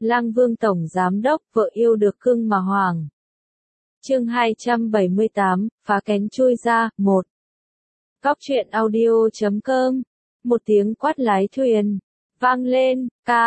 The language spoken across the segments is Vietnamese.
Lang Vương Tổng Giám Đốc, vợ yêu được cưng mà hoàng. Chương 278, phá kén chui ra, 1. Cóc truyện audio.com. Một tiếng quát lái thuyền vang lên,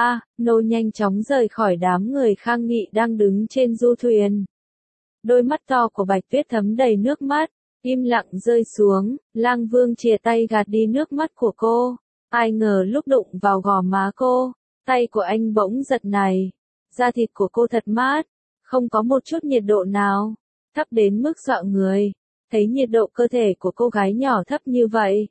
Nô nhanh chóng rời khỏi đám người khang nghị đang đứng trên du thuyền. Đôi mắt to của Bạch Tuyết thấm đầy nước mắt, im lặng rơi xuống, Lang Vương chìa tay gạt đi nước mắt của cô. Ai ngờ lúc đụng vào gò má cô, tay của anh bỗng giật này. Da thịt của cô thật mát, không có một chút nhiệt độ nào, thấp đến mức dọa người. Thấy nhiệt độ cơ thể của cô gái nhỏ thấp như vậy,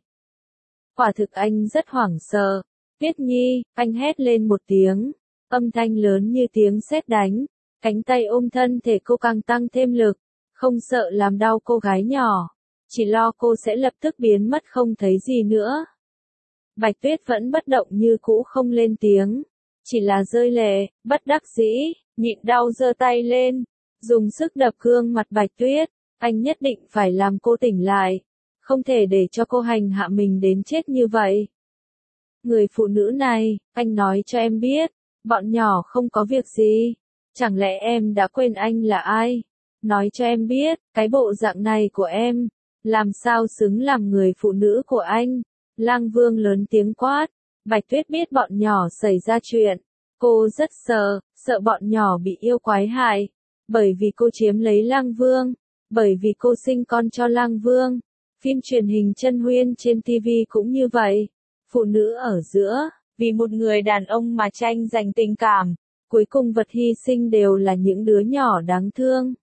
quả thực anh rất hoảng sợ. Tuyết Nhi, anh hét lên một tiếng, âm thanh lớn như tiếng sét đánh, cánh tay ôm thân thể cô càng tăng thêm lực, không sợ làm đau cô gái nhỏ, chỉ lo cô sẽ lập tức biến mất không thấy gì nữa. Bạch Tuyết vẫn bất động như cũ, không lên tiếng, chỉ là rơi lệ, bất đắc dĩ, nhịn đau giơ tay lên, dùng sức đập gương mặt Bạch Tuyết. Anh nhất định phải làm cô tỉnh lại, không thể để cho cô hành hạ mình đến chết như vậy. Người phụ nữ này, anh nói cho em biết, bọn nhỏ không có việc gì. Chẳng lẽ em đã quên anh là ai? Nói cho em biết, cái bộ dạng này của em, làm sao xứng làm người phụ nữ của anh? Lang Vương lớn tiếng quát. Bạch Tuyết biết bọn nhỏ xảy ra chuyện. Cô rất sợ bọn nhỏ bị yêu quái hại. Bởi vì cô chiếm lấy Lang Vương. Bởi vì cô sinh con cho Lang Vương. Phim truyền hình Chân Huyên trên TV cũng như vậy. Phụ nữ ở giữa, vì một người đàn ông mà tranh giành tình cảm. Cuối cùng vật hy sinh đều là những đứa nhỏ đáng thương.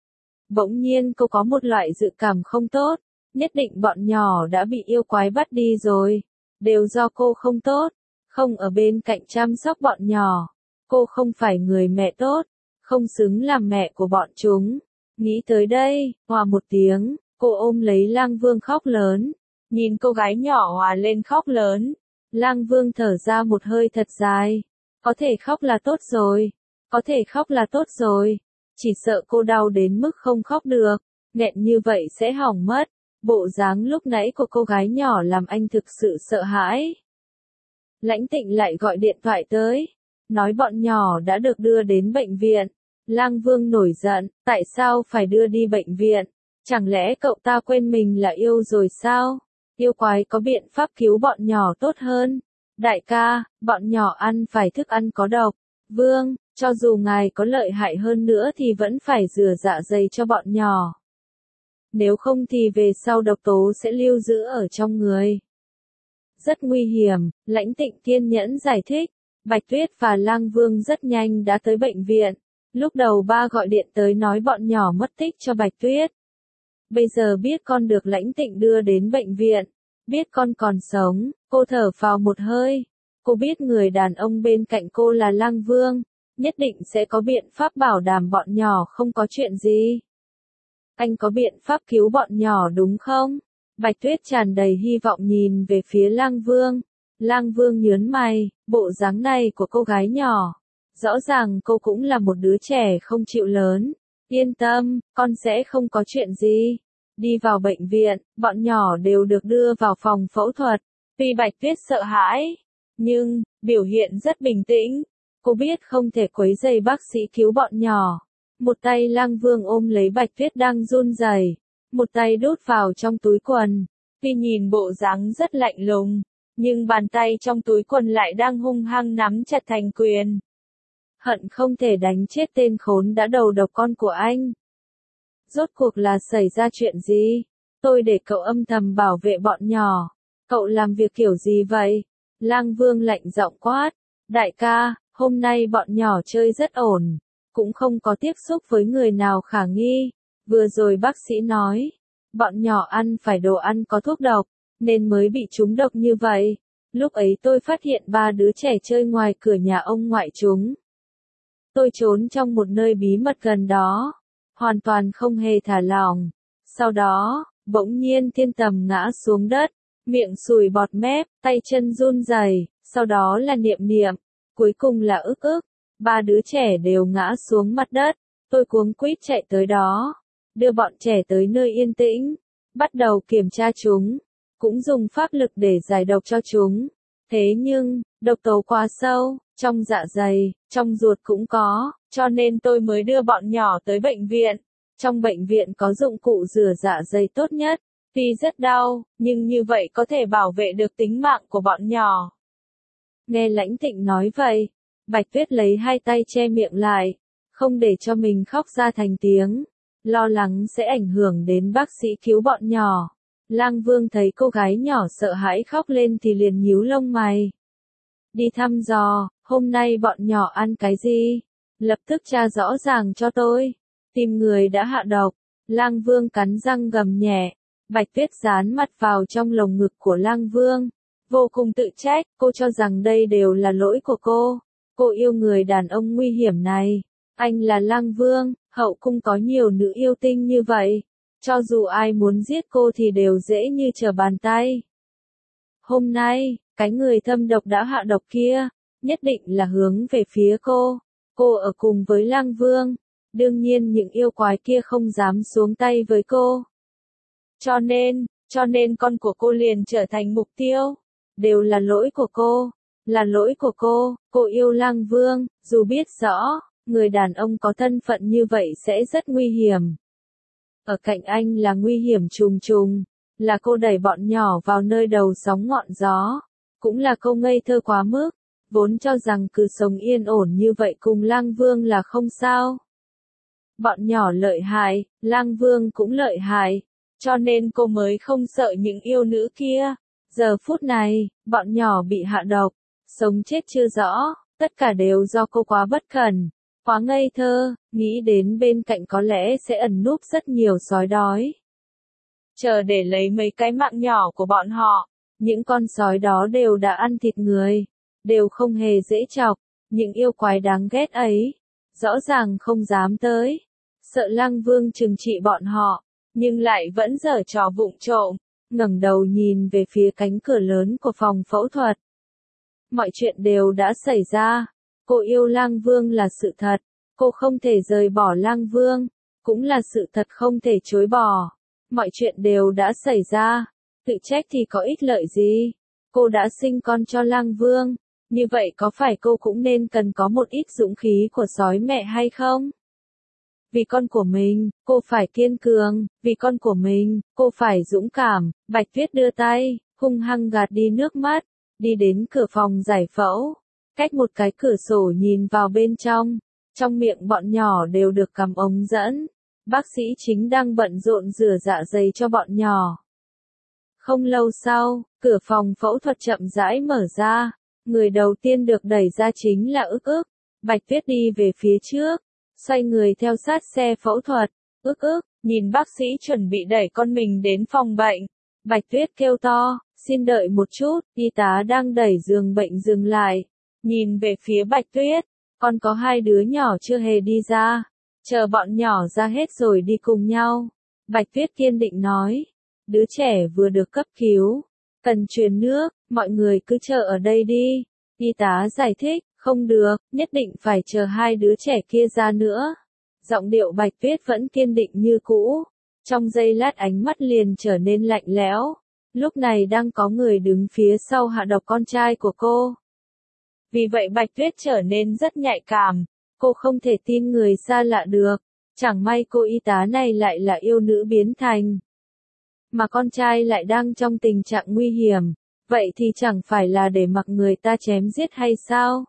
Bỗng nhiên cô có một loại dự cảm không tốt. Nhất định bọn nhỏ đã bị yêu quái bắt đi rồi. Đều do cô không tốt. Không ở bên cạnh chăm sóc bọn nhỏ. Cô không phải người mẹ tốt. Không xứng làm mẹ của bọn chúng. Nghĩ tới đây, hòa một tiếng, cô ôm lấy Lang Vương khóc lớn. Nhìn cô gái nhỏ hòa lên khóc lớn. Lang Vương thở ra một hơi thật dài. Có thể khóc là tốt rồi. Có thể khóc là tốt rồi. Chỉ sợ cô đau đến mức không khóc được. Nghẹn như vậy sẽ hỏng mất. Bộ dáng lúc nãy của cô gái nhỏ làm anh thực sự sợ hãi. Lãnh Tịnh lại gọi điện thoại tới. Nói bọn nhỏ đã được đưa đến bệnh viện. Lang Vương nổi giận, tại sao phải đưa đi bệnh viện? Chẳng lẽ cậu ta quên mình là yêu rồi sao? Yêu quái có biện pháp cứu bọn nhỏ tốt hơn. Đại ca, bọn nhỏ ăn phải thức ăn có độc. Vương, cho dù ngài có lợi hại hơn nữa thì vẫn phải rửa dạ dày cho bọn nhỏ. Nếu không thì về sau độc tố sẽ lưu giữ ở trong người. Rất nguy hiểm, Lãnh Tịnh kiên nhẫn giải thích. Bạch Tuyết và Lang Vương rất nhanh đã tới bệnh viện. Lúc đầu ba gọi điện tới nói bọn nhỏ mất tích cho Bạch Tuyết. Bây giờ biết con được Lãnh Tịnh đưa đến bệnh viện. Biết con còn sống, cô thở phào một hơi. Cô biết người đàn ông bên cạnh cô là Lang Vương. Nhất định sẽ có biện pháp bảo đảm bọn nhỏ không có chuyện gì. Anh có biện pháp cứu bọn nhỏ đúng không? Bạch Tuyết tràn đầy hy vọng nhìn về phía Lang Vương. Lang Vương nhớn mày, bộ dáng này của cô gái nhỏ. Rõ ràng cô cũng là một đứa trẻ không chịu lớn. Yên tâm, con sẽ không có chuyện gì. Đi vào bệnh viện, bọn nhỏ đều được đưa vào phòng phẫu thuật. Tuy Bạch Tuyết sợ hãi, nhưng biểu hiện rất bình tĩnh. Cô biết không thể quấy rầy bác sĩ cứu bọn nhỏ. Một tay Lang Vương ôm lấy Bạch Tuyết đang run rẩy, một tay đút vào trong túi quần. Tuy nhìn bộ dáng rất lạnh lùng, nhưng bàn tay trong túi quần lại đang hung hăng nắm chặt thành quyền. Hận không thể đánh chết tên khốn đã đầu độc con của anh. Rốt cuộc là xảy ra chuyện gì? Tôi để cậu âm thầm bảo vệ bọn nhỏ. Cậu làm việc kiểu gì vậy? Lang Vương lạnh giọng quát. Đại ca, hôm nay bọn nhỏ chơi rất ổn. Cũng không có tiếp xúc với người nào khả nghi. Vừa rồi bác sĩ nói, bọn nhỏ ăn phải đồ ăn có thuốc độc, nên mới bị trúng độc như vậy. Lúc ấy tôi phát hiện 3 đứa trẻ chơi ngoài cửa nhà ông ngoại chúng. Tôi trốn trong một nơi bí mật gần đó, hoàn toàn không hề thả lỏng. Sau đó, bỗng nhiên Thiên Tầm ngã xuống đất, miệng sùi bọt mép, tay chân run rẩy, sau đó là niệm niệm, cuối cùng là ức ức. 3 đứa trẻ đều ngã xuống mặt đất, tôi cuống quýt chạy tới đó, đưa bọn trẻ tới nơi yên tĩnh, bắt đầu kiểm tra chúng, cũng dùng pháp lực để giải độc cho chúng. Thế nhưng, độc tố quá sâu, trong dạ dày, trong ruột cũng có, cho nên tôi mới đưa bọn nhỏ tới bệnh viện. Trong bệnh viện có dụng cụ rửa dạ dày tốt nhất. Tuy rất đau, nhưng như vậy có thể bảo vệ được tính mạng của bọn nhỏ. Nghe Lãnh Thịnh nói vậy, Bạch Tuyết lấy hai tay che miệng lại, không để cho mình khóc ra thành tiếng, lo lắng sẽ ảnh hưởng đến bác sĩ cứu bọn nhỏ. Lang Vương thấy cô gái nhỏ sợ hãi khóc lên thì liền nhíu lông mày. Đi thăm dò, hôm nay bọn nhỏ ăn cái gì? Lập tức tra rõ ràng cho tôi. Tìm người đã hạ độc. Lang Vương cắn răng gầm nhẹ. Bạch Tuyết dán mặt vào trong lồng ngực của Lang Vương. Vô cùng tự trách, cô cho rằng đây đều là lỗi của cô. Cô yêu người đàn ông nguy hiểm này. Anh là Lang Vương, hậu cung có nhiều nữ yêu tinh như vậy. Cho dù ai muốn giết cô thì đều dễ như trở bàn tay. Hôm nay, cái người thâm độc đã hạ độc kia, nhất định là hướng về phía cô. Cô ở cùng với Lang Vương. Đương nhiên những yêu quái kia không dám xuống tay với cô. Cho nên con của cô liền trở thành mục tiêu. Đều là lỗi của cô. Là lỗi của cô yêu Lang Vương, dù biết rõ, người đàn ông có thân phận như vậy sẽ rất nguy hiểm. Ở cạnh anh là nguy hiểm trùng trùng, là cô đẩy bọn nhỏ vào nơi đầu sóng ngọn gió, cũng là cô ngây thơ quá mức, vốn cho rằng cứ sống yên ổn như vậy cùng Lang Vương là không sao. Bọn nhỏ lợi hại, Lang Vương cũng lợi hại, cho nên cô mới không sợ những yêu nữ kia. Giờ phút này, bọn nhỏ bị hạ độc, sống chết chưa rõ, tất cả đều do cô quá bất cẩn. Quá ngây thơ, nghĩ đến bên cạnh có lẽ sẽ ẩn núp rất nhiều sói đói. Chờ để lấy mấy cái mạng nhỏ của bọn họ, những con sói đó đều đã ăn thịt người, đều không hề dễ chọc, những yêu quái đáng ghét ấy, rõ ràng không dám tới, sợ Lang Vương trừng trị bọn họ, nhưng lại vẫn giở trò vụng trộm, ngẩng đầu nhìn về phía cánh cửa lớn của phòng phẫu thuật. Mọi chuyện đều đã xảy ra. Cô yêu Lang Vương là sự thật, cô không thể rời bỏ Lang Vương, cũng là sự thật không thể chối bỏ. Mọi chuyện đều đã xảy ra, tự trách thì có ích lợi gì? Cô đã sinh con cho Lang Vương, như vậy có phải cô cũng nên cần có một ít dũng khí của sói mẹ hay không? Vì con của mình, cô phải kiên cường, vì con của mình, cô phải dũng cảm. Bạch Tuyết đưa tay, hung hăng gạt đi nước mắt, đi đến cửa phòng giải phẫu. Cách một cái cửa sổ nhìn vào bên trong miệng bọn nhỏ đều được cắm ống dẫn. Bác sĩ chính đang bận rộn rửa dạ dày cho bọn nhỏ. Không lâu sau, cửa phòng phẫu thuật chậm rãi mở ra. Người đầu tiên được đẩy ra chính là Ức Ức. Bạch Tuyết đi về phía trước, xoay người theo sát xe phẫu thuật. Ức Ức, nhìn bác sĩ chuẩn bị đẩy con mình đến phòng bệnh. Bạch Tuyết kêu to, xin đợi một chút, y tá đang đẩy giường bệnh dừng lại. Nhìn về phía Bạch Tuyết, con có hai đứa nhỏ chưa hề đi ra. Chờ bọn nhỏ ra hết rồi đi cùng nhau. Bạch Tuyết kiên định nói. Đứa trẻ vừa được cấp cứu. Cần truyền nước, mọi người cứ chờ ở đây đi. Y tá giải thích, không được, nhất định phải chờ hai đứa trẻ kia ra nữa. Giọng điệu Bạch Tuyết vẫn kiên định như cũ. Trong giây lát ánh mắt liền trở nên lạnh lẽo. Lúc này đang có người đứng phía sau hạ độc con trai của cô. Vì vậy Bạch Tuyết trở nên rất nhạy cảm, cô không thể tin người xa lạ được, chẳng may cô y tá này lại là yêu nữ biến thành. Mà con trai lại đang trong tình trạng nguy hiểm, vậy thì chẳng phải là để mặc người ta chém giết hay sao?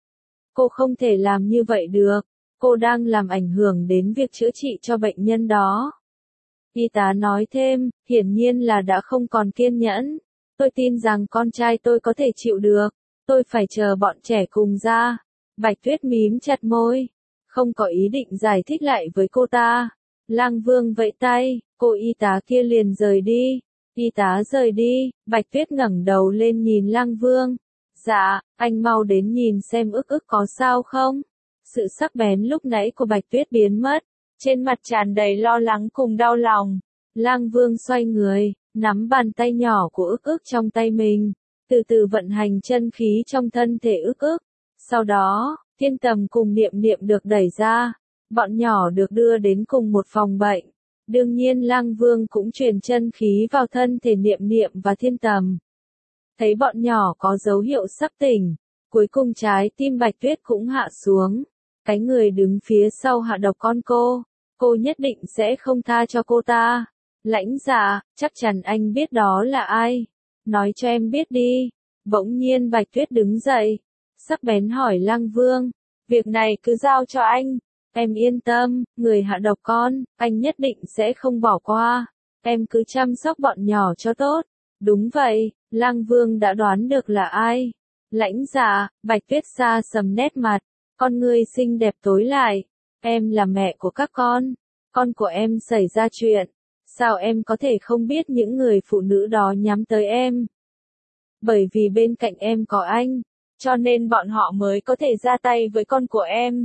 Cô không thể làm như vậy được, cô đang làm ảnh hưởng đến việc chữa trị cho bệnh nhân đó. Y tá nói thêm, hiển nhiên là đã không còn kiên nhẫn, tôi tin rằng con trai tôi có thể chịu được. Tôi phải chờ bọn trẻ cùng ra. Bạch Tuyết mím chặt môi. Không có ý định giải thích lại với cô ta. Lang Vương vẫy tay, cô y tá kia liền rời đi. Y tá rời đi, Bạch Tuyết ngẩng đầu lên nhìn Lang Vương. Dạ, anh mau đến nhìn xem Ức Ức có sao không? Sự sắc bén lúc nãy của Bạch Tuyết biến mất. Trên mặt tràn đầy lo lắng cùng đau lòng. Lang Vương xoay người, nắm bàn tay nhỏ của Ức Ức trong tay mình. Từ từ vận hành chân khí trong thân thể Ức Ức. Sau đó, Thiên Tầm cùng Niệm Niệm được đẩy ra. Bọn nhỏ được đưa đến cùng một phòng bệnh. Đương nhiên Lang Vương cũng truyền chân khí vào thân thể Niệm Niệm và Thiên Tầm. Thấy bọn nhỏ có dấu hiệu sắp tỉnh, cuối cùng trái tim Bạch Tuyết cũng hạ xuống. Cái người đứng phía sau hạ độc con cô nhất định sẽ không tha cho cô ta. Lãnh Dạ, chắc chắn anh biết đó là ai. Nói cho em biết đi. Bỗng nhiên Bạch Tuyết đứng dậy, sắc bén hỏi Lăng Vương. Việc này cứ giao cho anh. Em yên tâm, người hạ độc con, anh nhất định sẽ không bỏ qua. Em cứ chăm sóc bọn nhỏ cho tốt. Đúng vậy, Lăng Vương đã đoán được là ai. Lãnh Dạ, Bạch Tuyết xa sầm nét mặt, con ngươi xinh đẹp tối lại. Em là mẹ của các con của em xảy ra chuyện. Sao em có thể không biết những người phụ nữ đó nhắm tới em? Bởi vì bên cạnh em có anh, cho nên bọn họ mới có thể ra tay với con của em.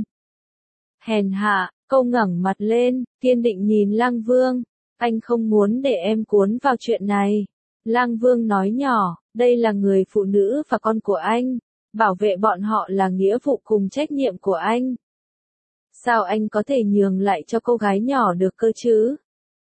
Hèn hạ, cô ngẩng mặt lên, kiên định nhìn Lăng Vương. Anh không muốn để em cuốn vào chuyện này. Lăng Vương nói nhỏ, đây là người phụ nữ và con của anh. Bảo vệ bọn họ là nghĩa vụ cùng trách nhiệm của anh. Sao anh có thể nhường lại cho cô gái nhỏ được cơ chứ?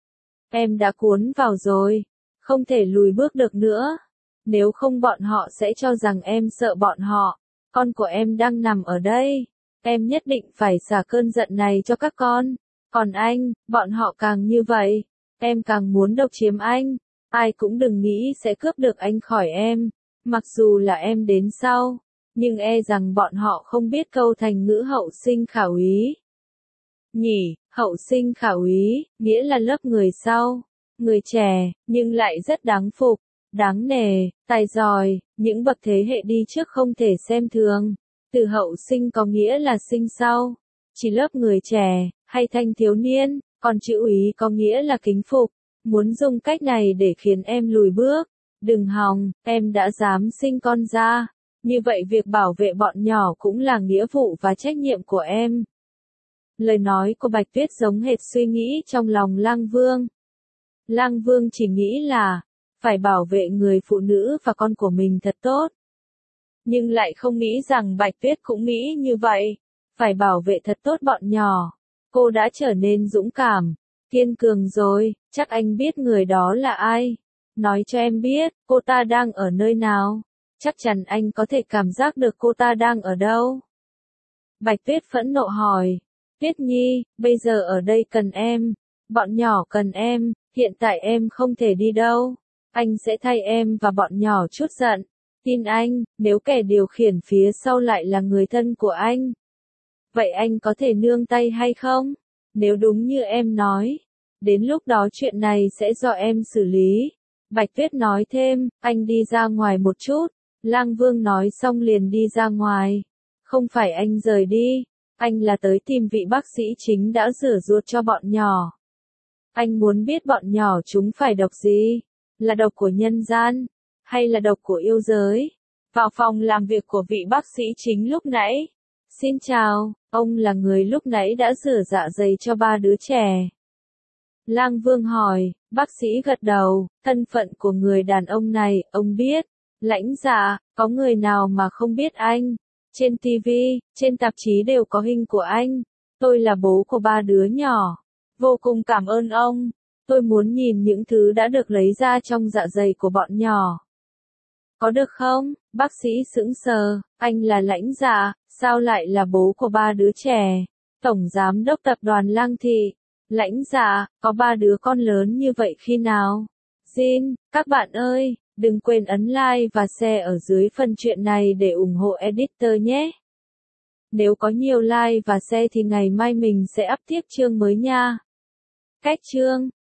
Em đã cuốn vào rồi, không thể lùi bước được nữa. Nếu không bọn họ sẽ cho rằng em sợ bọn họ. Con của em đang nằm ở đây. Em nhất định phải xả cơn giận này cho các con. Còn anh, bọn họ càng như vậy. Em càng muốn độc chiếm anh. Ai cũng đừng nghĩ sẽ cướp được anh khỏi em. Mặc dù là em đến sau. Nhưng e rằng bọn họ không biết câu thành ngữ hậu sinh khả úy. Nhỉ, hậu sinh khả úy, nghĩa là lớp người sau. Người trẻ, nhưng lại rất đáng phục, đáng nể, tài giỏi, những bậc thế hệ đi trước không thể xem thường. Từ hậu sinh có nghĩa là sinh sau. Chỉ lớp người trẻ, hay thanh thiếu niên, còn chữ úy có nghĩa là kính phục. Muốn dùng cách này để khiến em lùi bước. Đừng hòng, em đã dám sinh con ra. Như vậy việc bảo vệ bọn nhỏ cũng là nghĩa vụ và trách nhiệm của em. Lời nói của Bạch Tuyết giống hệt suy nghĩ trong lòng Lăng Vương. Lăng Vương chỉ nghĩ là, phải bảo vệ người phụ nữ và con của mình thật tốt. Nhưng lại không nghĩ rằng Bạch Tuyết cũng nghĩ như vậy. Phải bảo vệ thật tốt bọn nhỏ. Cô đã trở nên dũng cảm, kiên cường rồi, chắc anh biết người đó là ai. Nói cho em biết, cô ta đang ở nơi nào. Chắc chắn anh có thể cảm giác được cô ta đang ở đâu. Bạch Tuyết phẫn nộ hỏi. Tuyết Nhi, bây giờ ở đây cần em. Bọn nhỏ cần em, hiện tại em không thể đi đâu. Anh sẽ thay em và bọn nhỏ chút giận. Tin anh, nếu kẻ điều khiển phía sau lại là người thân của anh. Vậy anh có thể nương tay hay không? Nếu đúng như em nói, đến lúc đó chuyện này sẽ do em xử lý. Bạch Tuyết nói thêm, anh đi ra ngoài một chút. Lăng Vương nói xong liền đi ra ngoài. Không phải anh rời đi, anh là tới tìm vị bác sĩ chính đã rửa ruột cho bọn nhỏ. Anh muốn biết bọn nhỏ chúng phải độc gì? Là độc của nhân gian, hay là độc của yêu giới? Vào phòng làm việc của vị bác sĩ chính lúc nãy. Xin chào, ông là người lúc nãy đã rửa dạ dày cho 3 đứa trẻ. Lăng Vương hỏi, bác sĩ gật đầu, thân phận của người đàn ông này, ông biết. Lãnh Dạ, có người nào mà không biết anh? Trên TV, trên tạp chí đều có hình của anh. Tôi là bố của 3 đứa nhỏ. Vô cùng cảm ơn ông. Tôi muốn nhìn những thứ đã được lấy ra trong dạ dày của bọn nhỏ. Có được không? Bác sĩ sững sờ, anh là Lãnh Dạ, sao lại là bố của 3 đứa trẻ? Tổng giám đốc tập đoàn Lăng Thị. Lãnh Dạ, có 3 đứa con lớn như vậy khi nào? Jin, các bạn ơi, đừng quên ấn like và share ở dưới phần chuyện này để ủng hộ editor nhé. Nếu có nhiều like và share thì ngày mai mình sẽ up tiếp chương mới nha. Cách chương